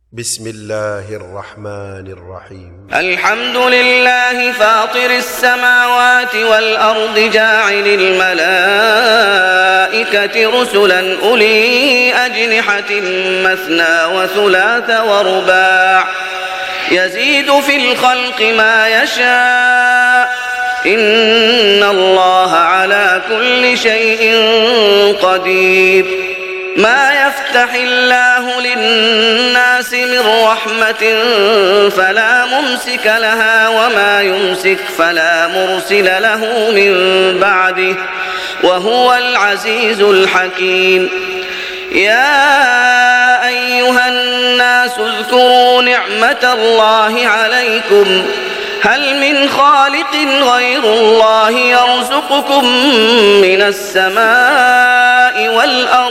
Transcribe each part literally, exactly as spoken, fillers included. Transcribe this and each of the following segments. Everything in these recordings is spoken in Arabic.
بسم الله الرحمن الرحيم. الحمد لله فاطر السماوات والأرض جاعل الملائكة رسلا أولي أجنحة مثنى وثلاث ورباع يزيد في الخلق ما يشاء إن الله على كل شيء قدير. ما يفتح الله للناس من رحمة فلا ممسك لها وما يمسك فلا مرسل له من بعده وهو العزيز الحكيم. يا أيها الناس اذكروا نعمة الله عليكم هل من خالق غير الله يرزقكم من السماء والأرض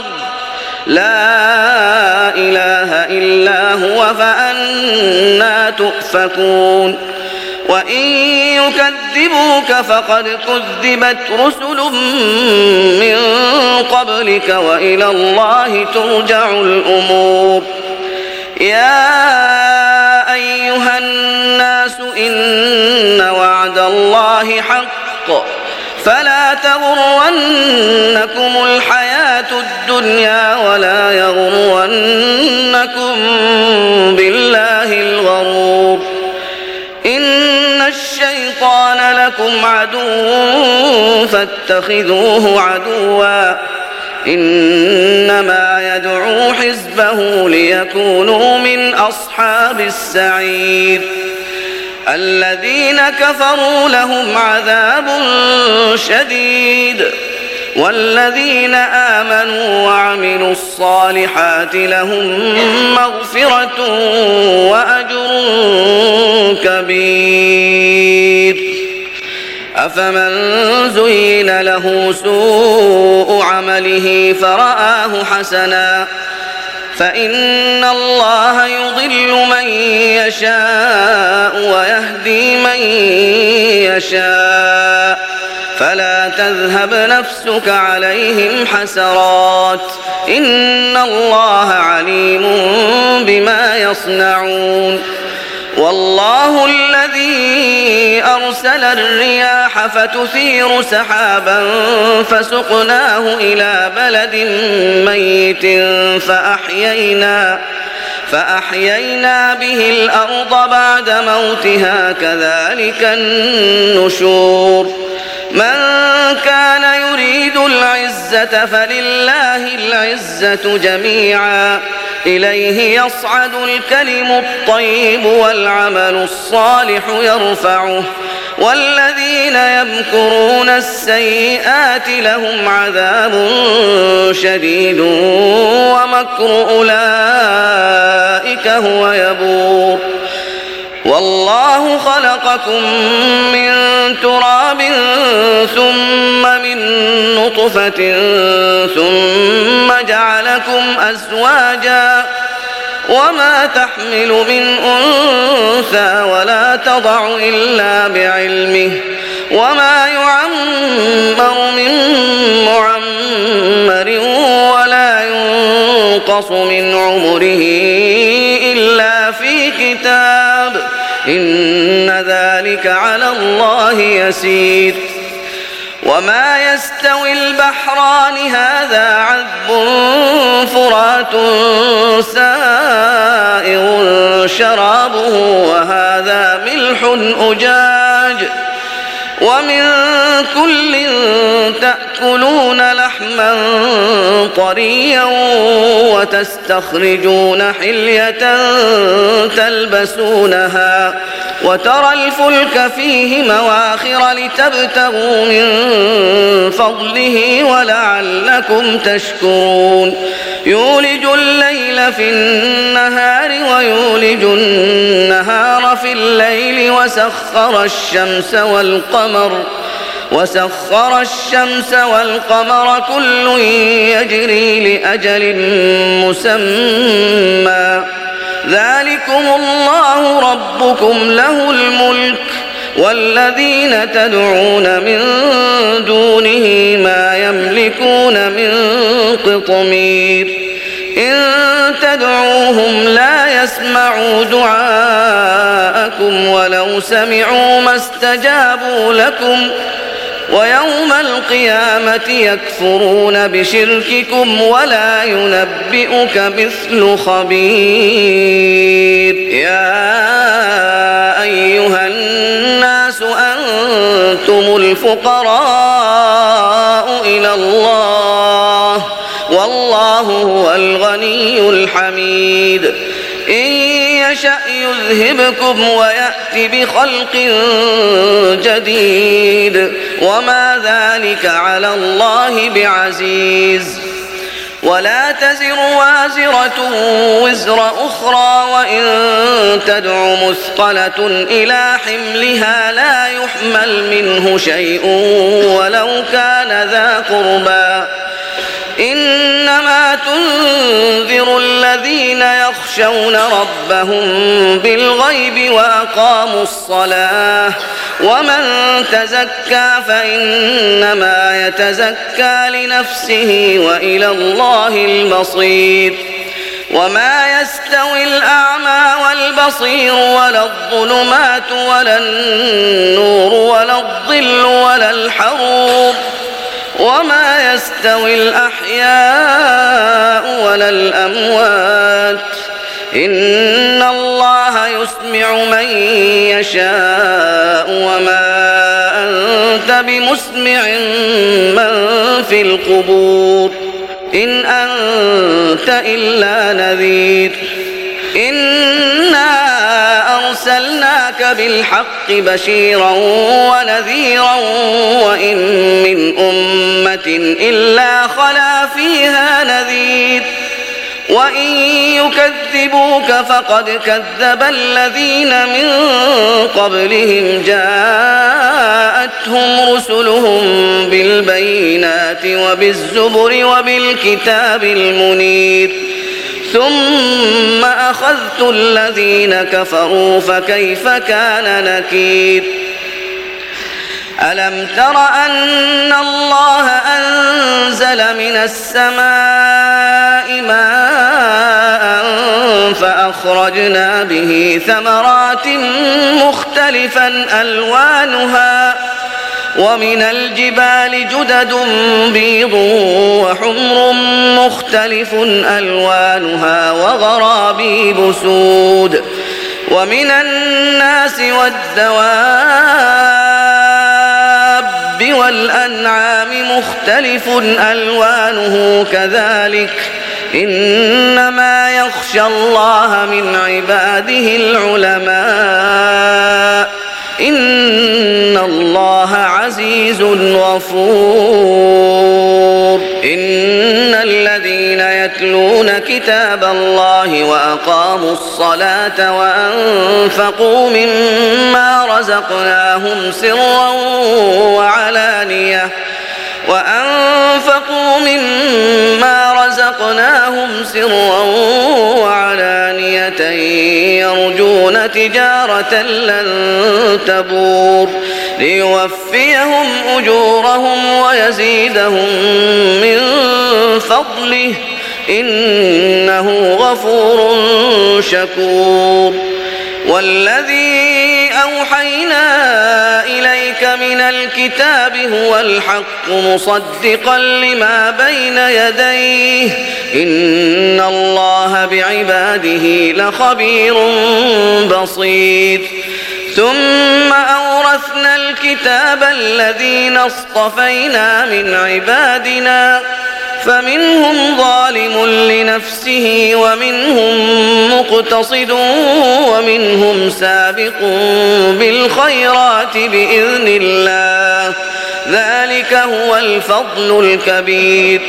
لا إله إلا هو فأنى تؤفكون. وإن يكذبوك فقد كذبت رسل من قبلك وإلى الله ترجع الأمور. يا أيها الناس إن وعد الله حق فلا تغرنكم الحياة الدنيا ولا يغرنكم بالله الغرور. إن الشيطان لكم عدو فاتخذوه عدوا إنما يدعو حزبه ليكونوا من أصحاب السعير. الذين كفروا لهم عذاب شديد والذين آمنوا وعملوا الصالحات لهم مغفرة وأجر كبير. أفمن زين له سوء عمله فرآه حسنا فإن الله يضل من يشاء ويهدي من يشاء فلا تذهب نفسك عليهم حسرات إن الله عليم بما يصنعون. والله الذي أرسل الرياح فتثير سحابا فسقناه إلى بلد ميت فأحيينا, فأحيينا به الأرض بعد موتها كذلك النشور. من كان يريد العزة فلله العزة جميعا إليه يصعد الكلم الطيب والعمل الصالح يرفعه والذين يمكرون السيئات لهم عذاب شديد ومكر أولئك هو يبور. والله خلقكم من تراب ثم من نطفة ثم جعلكم أزواجا وما تحمل من أنثى ولا تضع إلا بعلمه وما يعمر من معمر ولا ينقص من عمره إلا في كتاب إن ذلك على الله يسير. وما يستوي البحران هذا عذب فرات سائغ شرابه وهذا ملح أجاج ومن كل تأكلون لحما طريا وتستخرجون حلية تلبسونها وترى الفلك فيه مواخر لتبتغوا من فضله ولعلكم تشكرون. يولج الليل في النهار ويولج النهار في الليل وسخر الشمس والقمر وسخر الشمس والقمر كل يجري لأجل مسمى ذلكم الله ربكم له الملك والذين تدعون من دونه ما يملكون من قطمير إن تدعوهم لا يسمعوا دعاءكم ولو سمعوا ما استجابوا لكم ويوم القيامة يكفرون بشرككم ولا ينبئك مثل خبير. يا أيها الناس أنتم الفقراء إلى الله والله هو الغني الحميد. إن يشأ يذهبكم ويأت بخلق جديد وما ذلك على الله بعزيز. ولا تزر وازرة وزر أخرى وإن تدع مثقلة إلى حملها لا يحمل منه شيء ولو كان ذا قربى. إنما تنذر الذين يخشون ربهم بالغيب وأقاموا الصلاة ومن تزكى فإنما يتزكى لنفسه وإلى الله المصير. وما يستوي الأعمى والبصير ولا الظلمات ولا النور ولا الظل ولا الحرور وما يستوي الأحياء ولا الأموات إن الله يسمع من يشاء وما أنت بمسمع من في القبور إن أنت إلا نذير. إنا أرسلناك بالحق بشيرا ونذيرا وإن من أمة إلا خلا فيها نذير وإن يكذبوك فقد كذب الذين من قبلهم جاءتهم رسلهم بالبينات وبالزبر وبالكتاب المنير ثم أخذت الذين كفروا فكيف كان نكير. ألم تر أن الله أنزل من السماء ماء فأخرجنا به ثمرات مختلفا ألوانها ومن الجبال جدد بيض وحمر مختلف ألوانها وغرابيب سود ومن الناس والدواب والأنعام مختلف ألوانه كذلك إنما يخشى الله من عباده العلماء إن الله عزيز غفور. إن الذين يتلون كتاب الله وأقاموا الصلاة وأنفقوا مما رزقناهم سرا وعلانية وأنفقوا مما رزقناهم سرا وعلانية يرجون تجارة لن تبور ليوفيهم أجورهم ويزيدهم من فضله إنه غفور شكور. والذي أوحينا إليك من الكتاب هو الحق مصدقا لما بين يديه إن الله بعباده لخبير بصير. ثم أورثنا الكتاب الذين اصطفينا من عبادنا فمنهم ظالم لنفسه ومنهم مقتصد ومنهم سابق بالخيرات بإذن الله ذلك هو الفضل الكبير.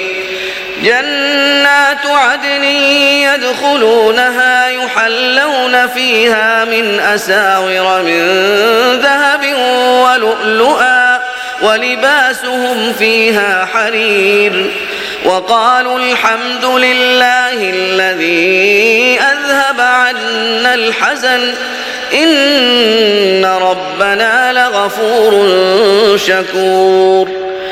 جنات عدن يدخلونها يحلون فيها من أساور من ذهب ولؤلؤا ولباسهم فيها حرير وقالوا الحمد لله الذي أذهب عنا الحزن إن ربنا لغفور شكور.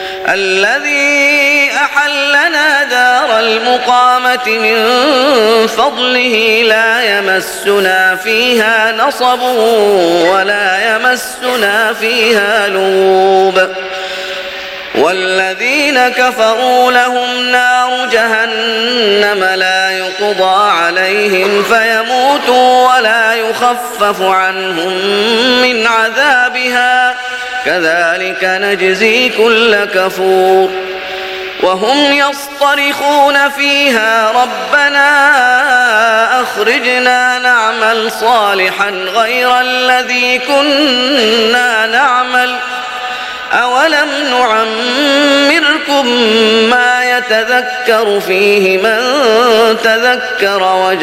الذي أحلنا دار المقامة من فضله لا يمسنا فيها نصب ولا يمسنا فيها لغوب والذين كفروا لهم نار جهنم لا يقضى عليهم فيموتوا ولا يخفف عنهم من عذابها كذلك نجزي كل كفور وهم يصطرخون فيها ربنا أخرجنا نعمل صالحا غير الذي كنا نعمل أولم نعمركم ما يتذكر فيه من تذكر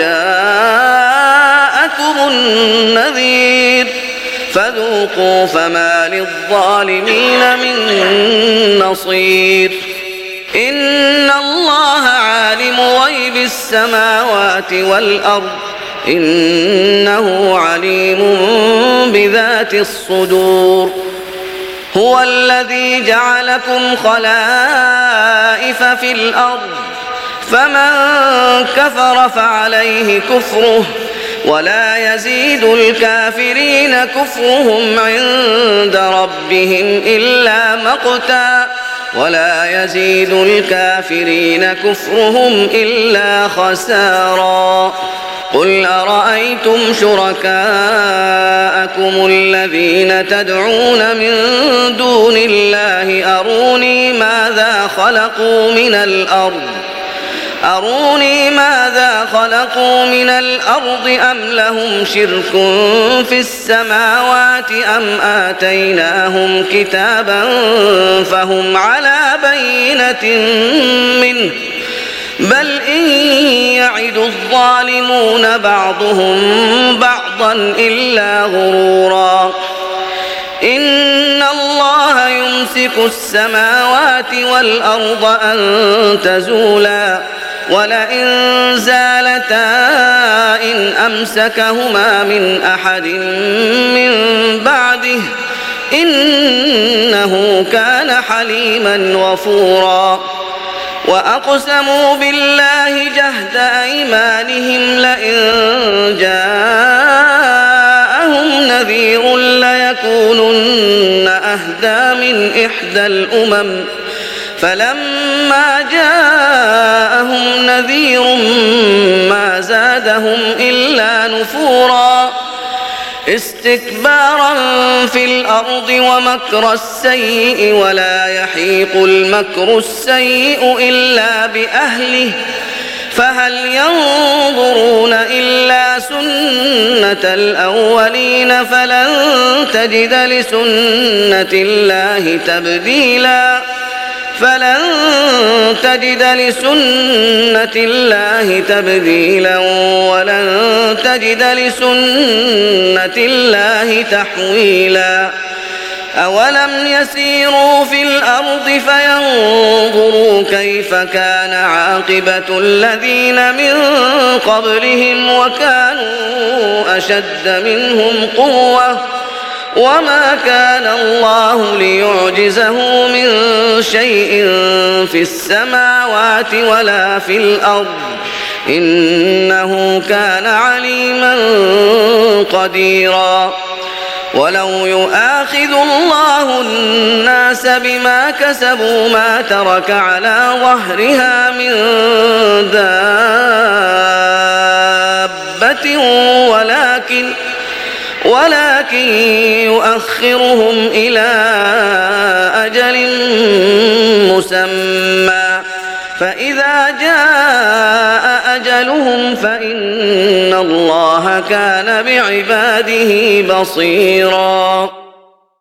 وجاءكم النذير فذوقوا فما للظالمين من نصير إن الله عالم غيب السماوات والأرض إنه عليم بذات الصدور هو الذي جعلكم خلائف في الأرض فمن كفر فعليه كفره ولا يزيد الكافرين كفرهم عند ربهم إلا مقتا ولا يزيد الكافرين كفرهم إلا خسارا قل أرأيتم شركاءكم الذين تدعون من دون الله أروني ماذا خلقوا من الأرض أروني ماذا خلقوا من الأرض أم لهم شرك في السماوات أم آتيناهم كتابا فهم على بينة منه بل إن يعد الظالمون بعضهم بعضا إلا غرورا إن الله يمسك السماوات والأرض أن تزولا ولئن زالتا إن أمسكهما من أحد من بعده إنه كان حليما غفورا وأقسموا بالله جهد أيمانهم لئن جاءهم نذير ليكونن أهدى من إحدى الأمم فلما جاءهم نذير ما زادهم إلا نفورا استكبارا في الأرض ومكر السيء ولا يحيق المكر السيء إلا بأهله فهل ينظرون إلا سنة الأولين فلن تجد لسنة الله تبديلا فلن تجد لسنة الله تبديلا ولن تجد لسنة الله تحويلا أولم يسيروا في الأرض فينظروا كيف كان عاقبة الذين من قبلهم وكانوا أشد منهم قوة وما كان الله ليعجزه من شيء في السماوات ولا في الأرض إنه كان عليما قديرا ولو يؤاخذ الله الناس بما كسبوا ما ترك على ظهرها من دابة ولكن ولكن يؤخرهم إلى أجل مسمى فإذا جاء أجلهم فإن الله كان بعباده بصيراً.